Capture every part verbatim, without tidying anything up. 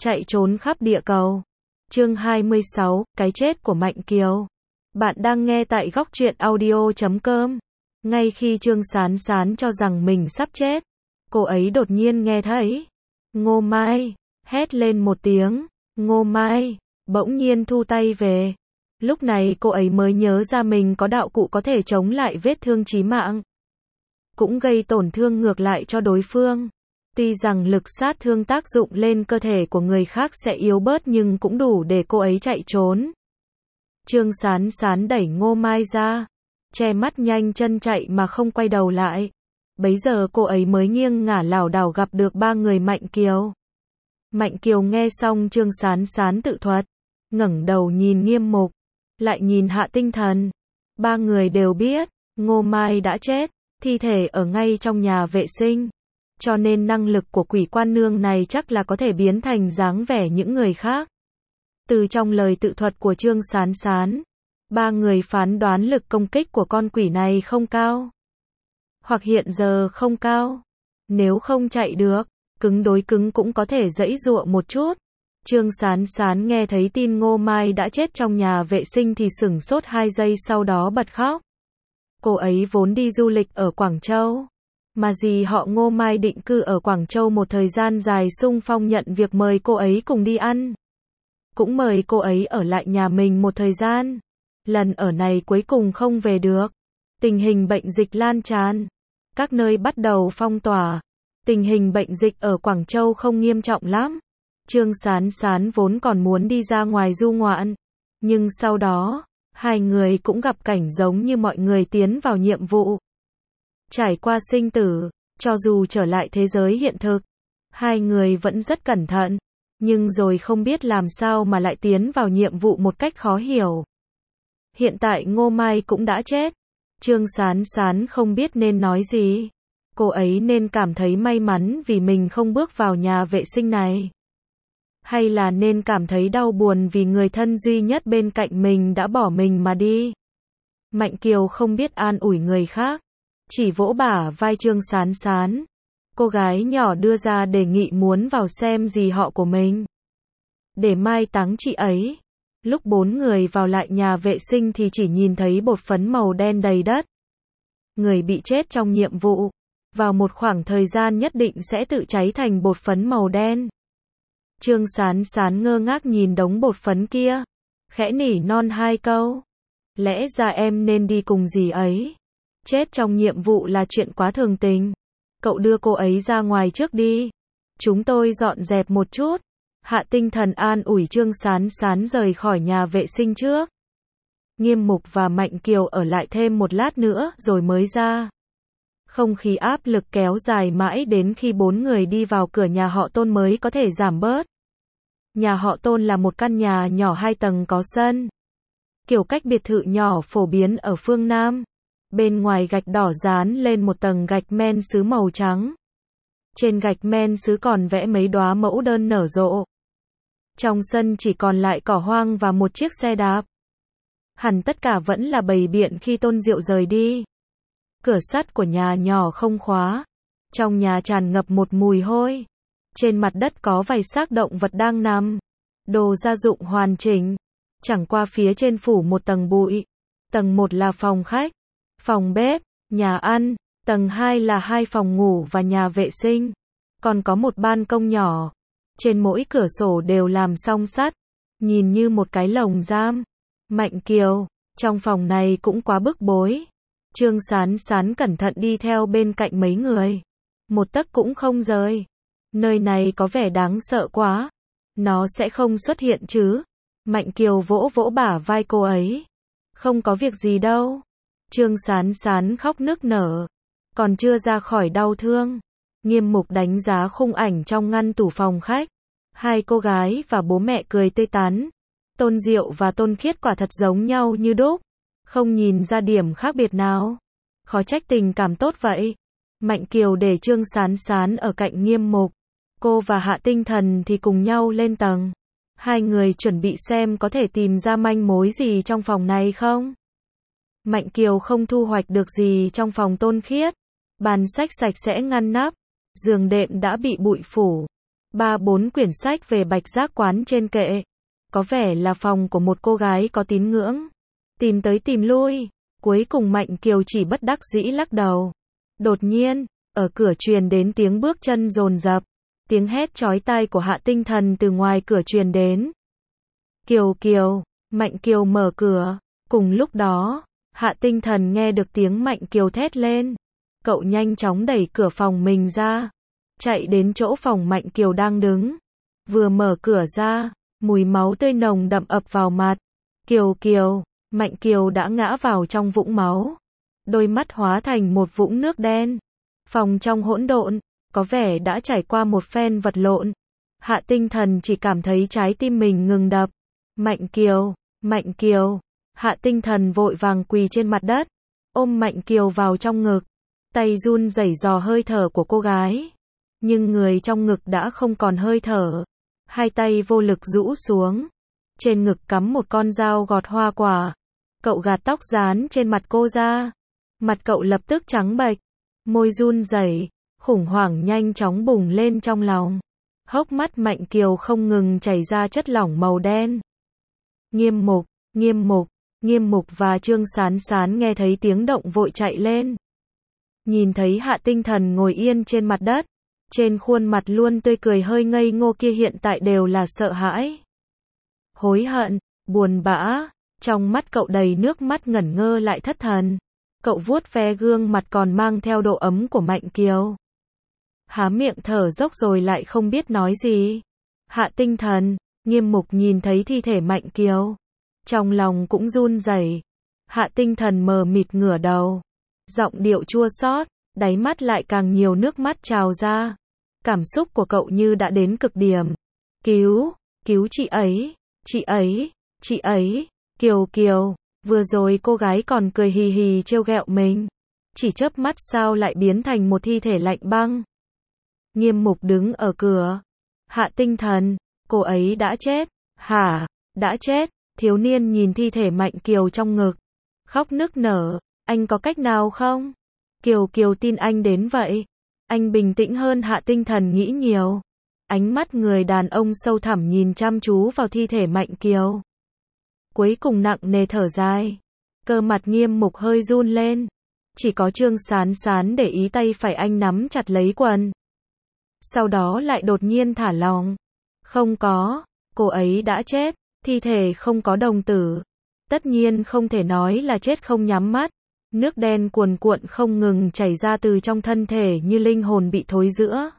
Chạy trốn khắp địa cầu. Chương hai mươi sáu, cái chết của Mạnh Kiều. Bạn đang nghe tại góc truyện audio chấm com. Ngay khi Trương Sán Sán cho rằng mình sắp chết, cô ấy đột nhiên nghe thấy Ngô Mai hét lên một tiếng. Ngô Mai bỗng nhiên thu tay về. Lúc này cô ấy mới nhớ ra mình có đạo cụ có thể chống lại vết thương chí mạng, cũng gây tổn thương ngược lại cho đối phương. Tuy rằng lực sát thương tác dụng lên cơ thể của người khác sẽ yếu bớt nhưng cũng đủ để cô ấy chạy trốn. Trương Sán Sán đẩy Ngô Mai ra, che mắt nhanh chân chạy mà không quay đầu lại. Bấy giờ cô ấy mới nghiêng ngả lảo đảo gặp được ba người Mạnh Kiều. Mạnh Kiều nghe xong Trương Sán Sán tự thuật, ngẩng đầu nhìn Nghiêm Mục, lại nhìn Hạ Tinh Thần. Ba người đều biết, Ngô Mai đã chết, thi thể ở ngay trong nhà vệ sinh. Cho nên năng lực của quỷ quan nương này chắc là có thể biến thành dáng vẻ những người khác. Từ trong lời tự thuật của Trương Sán Sán, ba người phán đoán lực công kích của con quỷ này không cao. Hoặc hiện giờ không cao. Nếu không chạy được, cứng đối cứng cũng có thể giãy giụa một chút. Trương Sán Sán nghe thấy tin Ngô Mai đã chết trong nhà vệ sinh thì sửng sốt hai giây sau đó bật khóc. Cô ấy vốn đi du lịch ở Quảng Châu, mà dì họ Ngô Mai định cư ở Quảng Châu một thời gian dài, xung phong nhận việc mời cô ấy cùng đi ăn. Cũng mời cô ấy ở lại nhà mình một thời gian. Lần ở này cuối cùng không về được. Tình hình bệnh dịch lan tràn. Các nơi bắt đầu phong tỏa. Tình hình bệnh dịch ở Quảng Châu không nghiêm trọng lắm. Trương Sán Sán vốn còn muốn đi ra ngoài du ngoạn. Nhưng sau đó, hai người cũng gặp cảnh giống như mọi người tiến vào nhiệm vụ. Trải qua sinh tử, cho dù trở lại thế giới hiện thực, hai người vẫn rất cẩn thận, nhưng rồi không biết làm sao mà lại tiến vào nhiệm vụ một cách khó hiểu. Hiện tại Ngô Mai cũng đã chết. Trương Sán Sán không biết nên nói gì. Cô ấy nên cảm thấy may mắn vì mình không bước vào nhà vệ sinh này, hay là nên cảm thấy đau buồn vì người thân duy nhất bên cạnh mình đã bỏ mình mà đi. Mạnh Kiều không biết an ủi người khác, chỉ vỗ bả vai Trương Sán Sán. Cô gái nhỏ đưa ra đề nghị muốn vào xem dì họ của mình, để mai táng chị ấy. Lúc bốn người vào lại nhà vệ sinh thì chỉ nhìn thấy bột phấn màu đen đầy đất. Người bị chết trong nhiệm vụ, vào một khoảng thời gian nhất định sẽ tự cháy thành bột phấn màu đen. Trương Sán Sán ngơ ngác nhìn đống bột phấn kia, khẽ nỉ non hai câu. Lẽ ra em nên đi cùng dì ấy. Chết trong nhiệm vụ là chuyện quá thường tình. Cậu đưa cô ấy ra ngoài trước đi. Chúng tôi dọn dẹp một chút. Hạ Tinh Thần an ủi Trương Sán Sán rời khỏi nhà vệ sinh trước. Nghiêm Mục và Mạnh Kiều ở lại thêm một lát nữa rồi mới ra. Không khí áp lực kéo dài mãi đến khi bốn người đi vào cửa nhà họ Tôn mới có thể giảm bớt. Nhà họ Tôn là một căn nhà nhỏ hai tầng có sân. Kiểu cách biệt thự nhỏ phổ biến ở phương Nam. Bên ngoài gạch đỏ dán lên một tầng gạch men sứ màu trắng. Trên gạch men sứ còn vẽ mấy đóa mẫu đơn nở rộ. Trong sân chỉ còn lại cỏ hoang và một chiếc xe đạp. Hẳn tất cả vẫn là bày biện khi Tôn Diệu rời đi. Cửa sắt của nhà nhỏ không khóa. Trong nhà tràn ngập một mùi hôi. Trên mặt đất có vài xác động vật đang nằm. Đồ gia dụng hoàn chỉnh. Chẳng qua phía trên phủ một tầng bụi. Tầng một là phòng khách, phòng bếp, nhà ăn. Tầng hai là hai phòng ngủ và nhà vệ sinh. Còn có một ban công nhỏ. Trên mỗi cửa sổ đều làm song sắt. Nhìn như một cái lồng giam. Mạnh Kiều, trong phòng này cũng quá bức bối. Trương Sán Sán cẩn thận đi theo bên cạnh mấy người. Một tấc cũng không rời. Nơi này có vẻ đáng sợ quá. Nó sẽ không xuất hiện chứ? Mạnh Kiều vỗ vỗ bả vai cô ấy. Không có việc gì đâu. Trương Sán Sán khóc nức nở. Còn chưa ra khỏi đau thương. Nghiêm Mục đánh giá khung ảnh trong ngăn tủ phòng khách. Hai cô gái và bố mẹ cười tươi tắn. Tôn Diệu và Tôn Khiết quả thật giống nhau như đúc. Không nhìn ra điểm khác biệt nào. Khó trách tình cảm tốt vậy. Mạnh Kiều để Trương Sán Sán ở cạnh Nghiêm Mục. Cô và Hạ Tinh Thần thì cùng nhau lên tầng. Hai người chuẩn bị xem có thể tìm ra manh mối gì trong phòng này không. Mạnh Kiều không thu hoạch được gì trong phòng Tôn Khiết. Bàn sách sạch sẽ ngăn nắp. Giường đệm đã bị bụi phủ. Ba bốn quyển sách về Bạch Giác quán trên kệ. Có vẻ là phòng của một cô gái có tín ngưỡng. Tìm tới tìm lui, cuối cùng Mạnh Kiều chỉ bất đắc dĩ lắc đầu. Đột nhiên, ở cửa truyền đến tiếng bước chân dồn dập, tiếng hét chói tai của Hạ Tinh Thần từ ngoài cửa truyền đến. Kiều Kiều, Mạnh Kiều mở cửa, cùng lúc đó, Hạ Tinh Thần nghe được tiếng Mạnh Kiều thét lên. Cậu nhanh chóng đẩy cửa phòng mình ra, chạy đến chỗ phòng Mạnh Kiều đang đứng. Vừa mở cửa ra, mùi máu tươi nồng đậm ập vào mặt. Kiều Kiều, Mạnh Kiều đã ngã vào trong vũng máu. Đôi mắt hóa thành một vũng nước đen. Phòng trong hỗn độn, có vẻ đã trải qua một phen vật lộn. Hạ Tinh Thần chỉ cảm thấy trái tim mình ngừng đập. Mạnh Kiều, Mạnh Kiều. Hạ Tinh Thần vội vàng quỳ trên mặt đất, ôm Mạnh Kiều vào trong ngực. Tay run rẩy dò hơi thở của cô gái. Nhưng người trong ngực đã không còn hơi thở. Hai tay vô lực rũ xuống. Trên ngực cắm một con dao gọt hoa quả. Cậu gạt tóc dán trên mặt cô ra. Mặt cậu lập tức trắng bệch. Môi run rẩy, khủng hoảng nhanh chóng bùng lên trong lòng. Hốc mắt Mạnh Kiều không ngừng chảy ra chất lỏng màu đen. Nghiêm Mục, Nghiêm Mục, Nghiêm Mục và Trương Sán Sán nghe thấy tiếng động vội chạy lên. Nhìn thấy Hạ Tinh Thần ngồi yên trên mặt đất, trên khuôn mặt luôn tươi cười hơi ngây ngô kia hiện tại đều là sợ hãi, hối hận, buồn bã, trong mắt cậu đầy nước mắt ngẩn ngơ lại thất thần. Cậu vuốt ve gương mặt còn mang theo độ ấm của Mạnh Kiều. Há miệng thở dốc rồi lại không biết nói gì. Hạ Tinh Thần, Nghiêm Mục nhìn thấy thi thể Mạnh Kiều. Trong lòng cũng run rẩy. Hạ Tinh Thần mờ mịt ngửa đầu. Giọng điệu chua xót, đáy mắt lại càng nhiều nước mắt trào ra. Cảm xúc của cậu như đã đến cực điểm. Cứu, cứu chị ấy, chị ấy, chị ấy, Kiều Kiều. Vừa rồi cô gái còn cười hì hì trêu ghẹo mình. Chỉ chớp mắt sao lại biến thành một thi thể lạnh băng. Nghiêm Mục đứng ở cửa. Hạ Tinh Thần, cô ấy đã chết. Hả, đã chết. Thiếu niên nhìn thi thể Mạnh Kiều trong ngực. Khóc nức nở. Anh có cách nào không? Kiều Kiều tin anh đến vậy. Anh bình tĩnh hơn Hạ Tinh Thần nghĩ nhiều. Ánh mắt người đàn ông sâu thẳm nhìn chăm chú vào thi thể Mạnh Kiều. Cuối cùng nặng nề thở dài. Cơ mặt Nghiêm Mục hơi run lên. Chỉ có Trương Sán Sán để ý tay phải anh nắm chặt lấy quần. Sau đó lại đột nhiên thả lỏng. Không có, cô ấy đã chết, thi thể không có đồng tử. Tất nhiên không thể nói là chết không nhắm mắt. Nước đen cuồn cuộn không ngừng chảy ra từ trong thân thể như linh hồn bị thối rữa.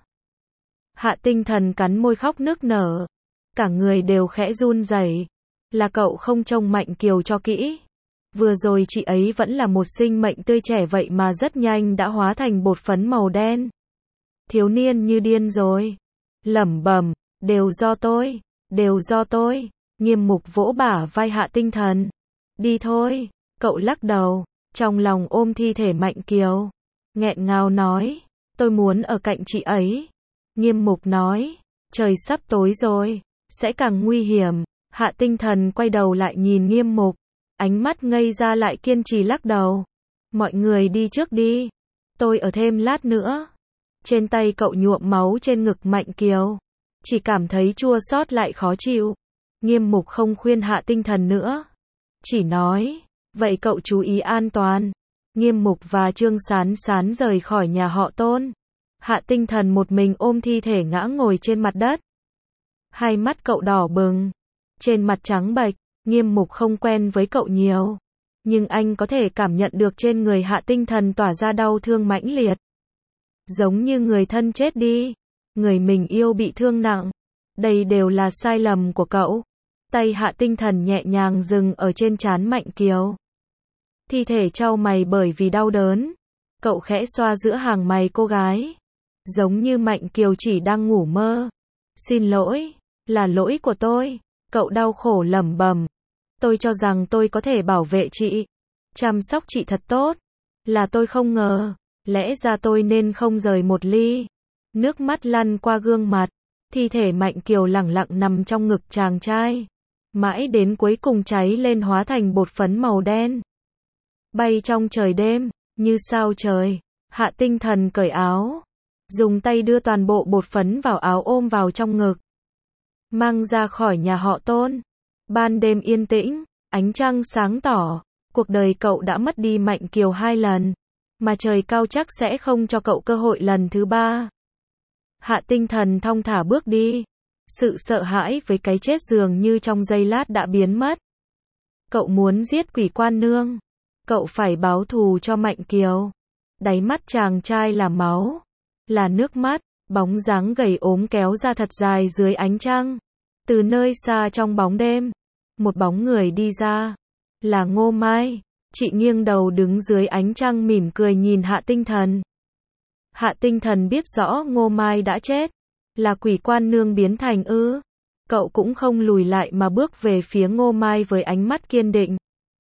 Hạ Tinh Thần cắn môi khóc nức nở. Cả người đều khẽ run rẩy. Là cậu không trông Mạnh Kiều cho kỹ. Vừa rồi chị ấy vẫn là một sinh mệnh tươi trẻ vậy mà rất nhanh đã hóa thành bột phấn màu đen. Thiếu niên như điên rồi. Lẩm bẩm, đều do tôi, đều do tôi. Nghiêm Mục vỗ bả vai Hạ Tinh Thần. Đi thôi, cậu lắc đầu, trong lòng ôm thi thể Mạnh Kiều. Nghẹn ngào nói, tôi muốn ở cạnh chị ấy. Nghiêm Mục nói, trời sắp tối rồi, sẽ càng nguy hiểm. Hạ Tinh Thần quay đầu lại nhìn Nghiêm Mục, ánh mắt ngây ra lại kiên trì lắc đầu. Mọi người đi trước đi, tôi ở thêm lát nữa. Trên tay cậu nhuộm máu trên ngực Mạnh Kiều, chỉ cảm thấy chua xót lại khó chịu. Nghiêm Mục không khuyên Hạ Tinh Thần nữa, chỉ nói, vậy cậu chú ý an toàn. Nghiêm Mục và Trương Sán Sán rời khỏi nhà họ Tôn. Hạ Tinh Thần một mình ôm thi thể ngã ngồi trên mặt đất. Hai mắt cậu đỏ bừng, trên mặt trắng bệch. Nghiêm Mục không quen với cậu nhiều, nhưng anh có thể cảm nhận được trên người Hạ Tinh Thần tỏa ra đau thương mãnh liệt. Giống như người thân chết đi, người mình yêu bị thương nặng. Đây đều là sai lầm của cậu. Tay Hạ Tinh Thần nhẹ nhàng dừng ở trên trán Mạnh Kiều. Thi thể chau mày bởi vì đau đớn. Cậu khẽ xoa giữa hàng mày cô gái. Giống như Mạnh Kiều chỉ đang ngủ mơ. Xin lỗi, là lỗi của tôi. Cậu đau khổ lẩm bẩm. Tôi cho rằng tôi có thể bảo vệ chị, chăm sóc chị thật tốt. Là tôi không ngờ. Lẽ ra tôi nên không rời một ly. Nước mắt lăn qua gương mặt. Thi thể Mạnh Kiều lẳng lặng nằm trong ngực chàng trai. Mãi đến cuối cùng cháy lên hóa thành bột phấn màu đen. Bay trong trời đêm, như sao trời. Hạ Tinh Thần cởi áo. dùng tay đưa toàn bộ bột phấn vào áo ôm vào trong ngực. Mang ra khỏi nhà họ Tôn. Ban đêm yên tĩnh, ánh trăng sáng tỏ, cuộc đời cậu đã mất đi Mạnh Kiều hai lần, mà trời cao chắc sẽ không cho cậu cơ hội lần thứ ba. Hạ Tinh Thần thong thả bước đi. Sự sợ hãi với cái chết dường như trong giây lát đã biến mất. Cậu muốn giết Quỷ Quan Nương. Cậu phải báo thù cho Mạnh Kiều. Đáy mắt chàng trai là máu, là nước mắt, bóng dáng gầy ốm kéo ra thật dài dưới ánh trăng. Từ nơi xa trong bóng đêm, một bóng người đi ra. Là Ngô Mai. Chị nghiêng đầu đứng dưới ánh trăng mỉm cười nhìn Hạ Tinh Thần. Hạ Tinh Thần biết rõ Ngô Mai đã chết. Là Quỷ Quan Nương biến thành ư. Cậu cũng không lùi lại mà bước về phía Ngô Mai với ánh mắt kiên định.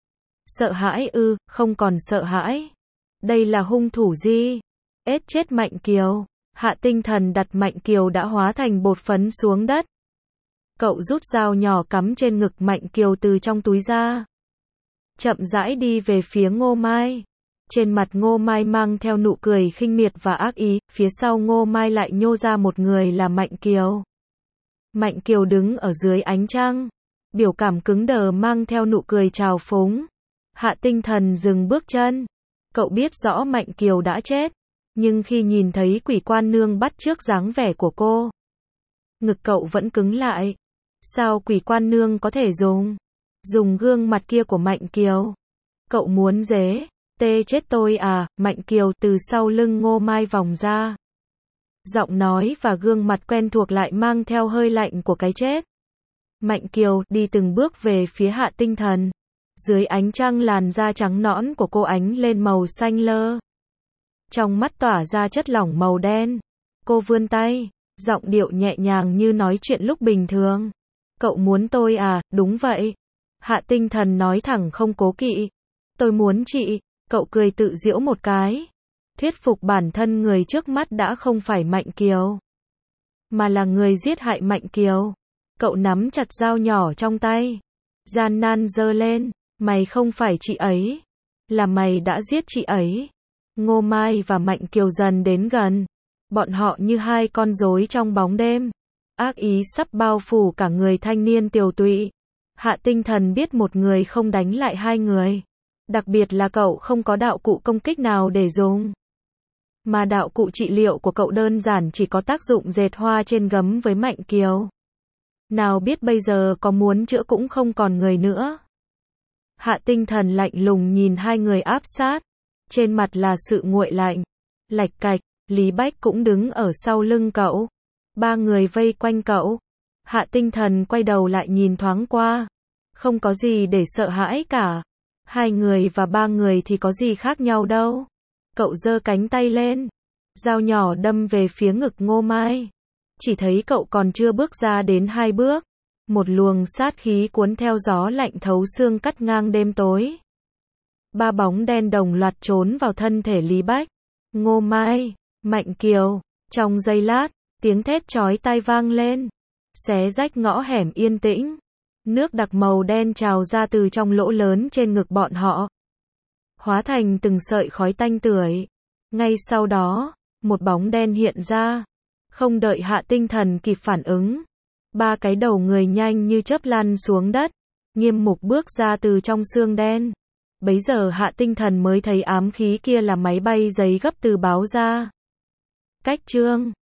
Sợ hãi ư, không còn sợ hãi. Đây là hung thủ gì? Ết chết Mạnh Kiều. Hạ Tinh Thần đặt Mạnh Kiều đã hóa thành bột phấn xuống đất. Cậu rút dao nhỏ cắm trên ngực Mạnh Kiều từ trong túi ra. Chậm rãi đi về phía Ngô Mai. Trên mặt Ngô Mai mang theo nụ cười khinh miệt và ác ý, phía sau Ngô Mai lại nhô ra một người là Mạnh Kiều. Mạnh Kiều đứng ở dưới ánh trăng, biểu cảm cứng đờ mang theo nụ cười trào phúng. Hạ Tinh Thần dừng bước chân. Cậu biết rõ Mạnh Kiều đã chết, nhưng khi nhìn thấy Quỷ Quan Nương bắt chước dáng vẻ của cô, ngực cậu vẫn cứng lại. Sao Quỷ Quan Nương có thể dùng dùng gương mặt kia của Mạnh Kiều? Cậu muốn dế tê chết tôi à? Mạnh Kiều từ sau lưng Ngô Mai vòng ra. Giọng nói và gương mặt quen thuộc lại mang theo hơi lạnh của cái chết. Mạnh Kiều đi từng bước về phía Hạ Tinh Thần. Dưới ánh trăng làn da trắng nõn của cô ánh lên màu xanh lơ. Trong mắt tỏa ra chất lỏng màu đen. Cô vươn tay, giọng điệu nhẹ nhàng như nói chuyện lúc bình thường. Cậu muốn tôi à? Đúng vậy. Hạ Tinh Thần nói thẳng không cố kỵ. Tôi muốn chị. Cậu cười tự giễu một cái. Thuyết phục bản thân người trước mắt đã không phải Mạnh Kiều, mà là người giết hại Mạnh Kiều. Cậu nắm chặt dao nhỏ trong tay, gian nan giơ lên. Mày không phải chị ấy. Là mày đã giết chị ấy. Ngô Mai và Mạnh Kiều dần đến gần. Bọn họ như hai con rối trong bóng đêm. Ác ý sắp bao phủ cả người thanh niên tiều tụy. Hạ Tinh Thần biết một người không đánh lại hai người. Đặc biệt là cậu không có đạo cụ công kích nào để dùng. Mà đạo cụ trị liệu của cậu đơn giản chỉ có tác dụng dệt hoa trên gấm với Mạnh Kiều. Nào biết bây giờ có muốn chữa cũng không còn người nữa. Hạ Tinh Thần lạnh lùng nhìn hai người áp sát. Trên mặt là sự nguội lạnh. Lạch cạch, Lý Bách cũng đứng ở sau lưng cậu. Ba người vây quanh cậu. Hạ Tinh Thần quay đầu lại nhìn thoáng qua. Không có gì để sợ hãi cả. Hai người và ba người thì có gì khác nhau đâu. Cậu giơ cánh tay lên. Dao nhỏ đâm về phía ngực Ngô Mai. Chỉ thấy cậu còn chưa bước ra đến hai bước. Một luồng sát khí cuốn theo gió lạnh thấu xương cắt ngang đêm tối. Ba bóng đen đồng loạt trốn vào thân thể Lý Bách, Ngô Mai, Mạnh Kiều. Trong giây lát, tiếng thét chói tai vang lên. Xé rách ngõ hẻm yên tĩnh. Nước đặc màu đen trào ra từ trong lỗ lớn trên ngực bọn họ, hóa thành từng sợi khói tanh tưởi. Ngay sau đó, một bóng đen hiện ra. Không đợi Hạ Tinh Thần kịp phản ứng, ba cái đầu người nhanh như chớp lăn xuống đất, nghiêm mục bước ra từ trong xương đen. Bấy giờ Hạ Tinh Thần mới thấy ám khí kia là máy bay giấy gấp từ báo ra. Cách chương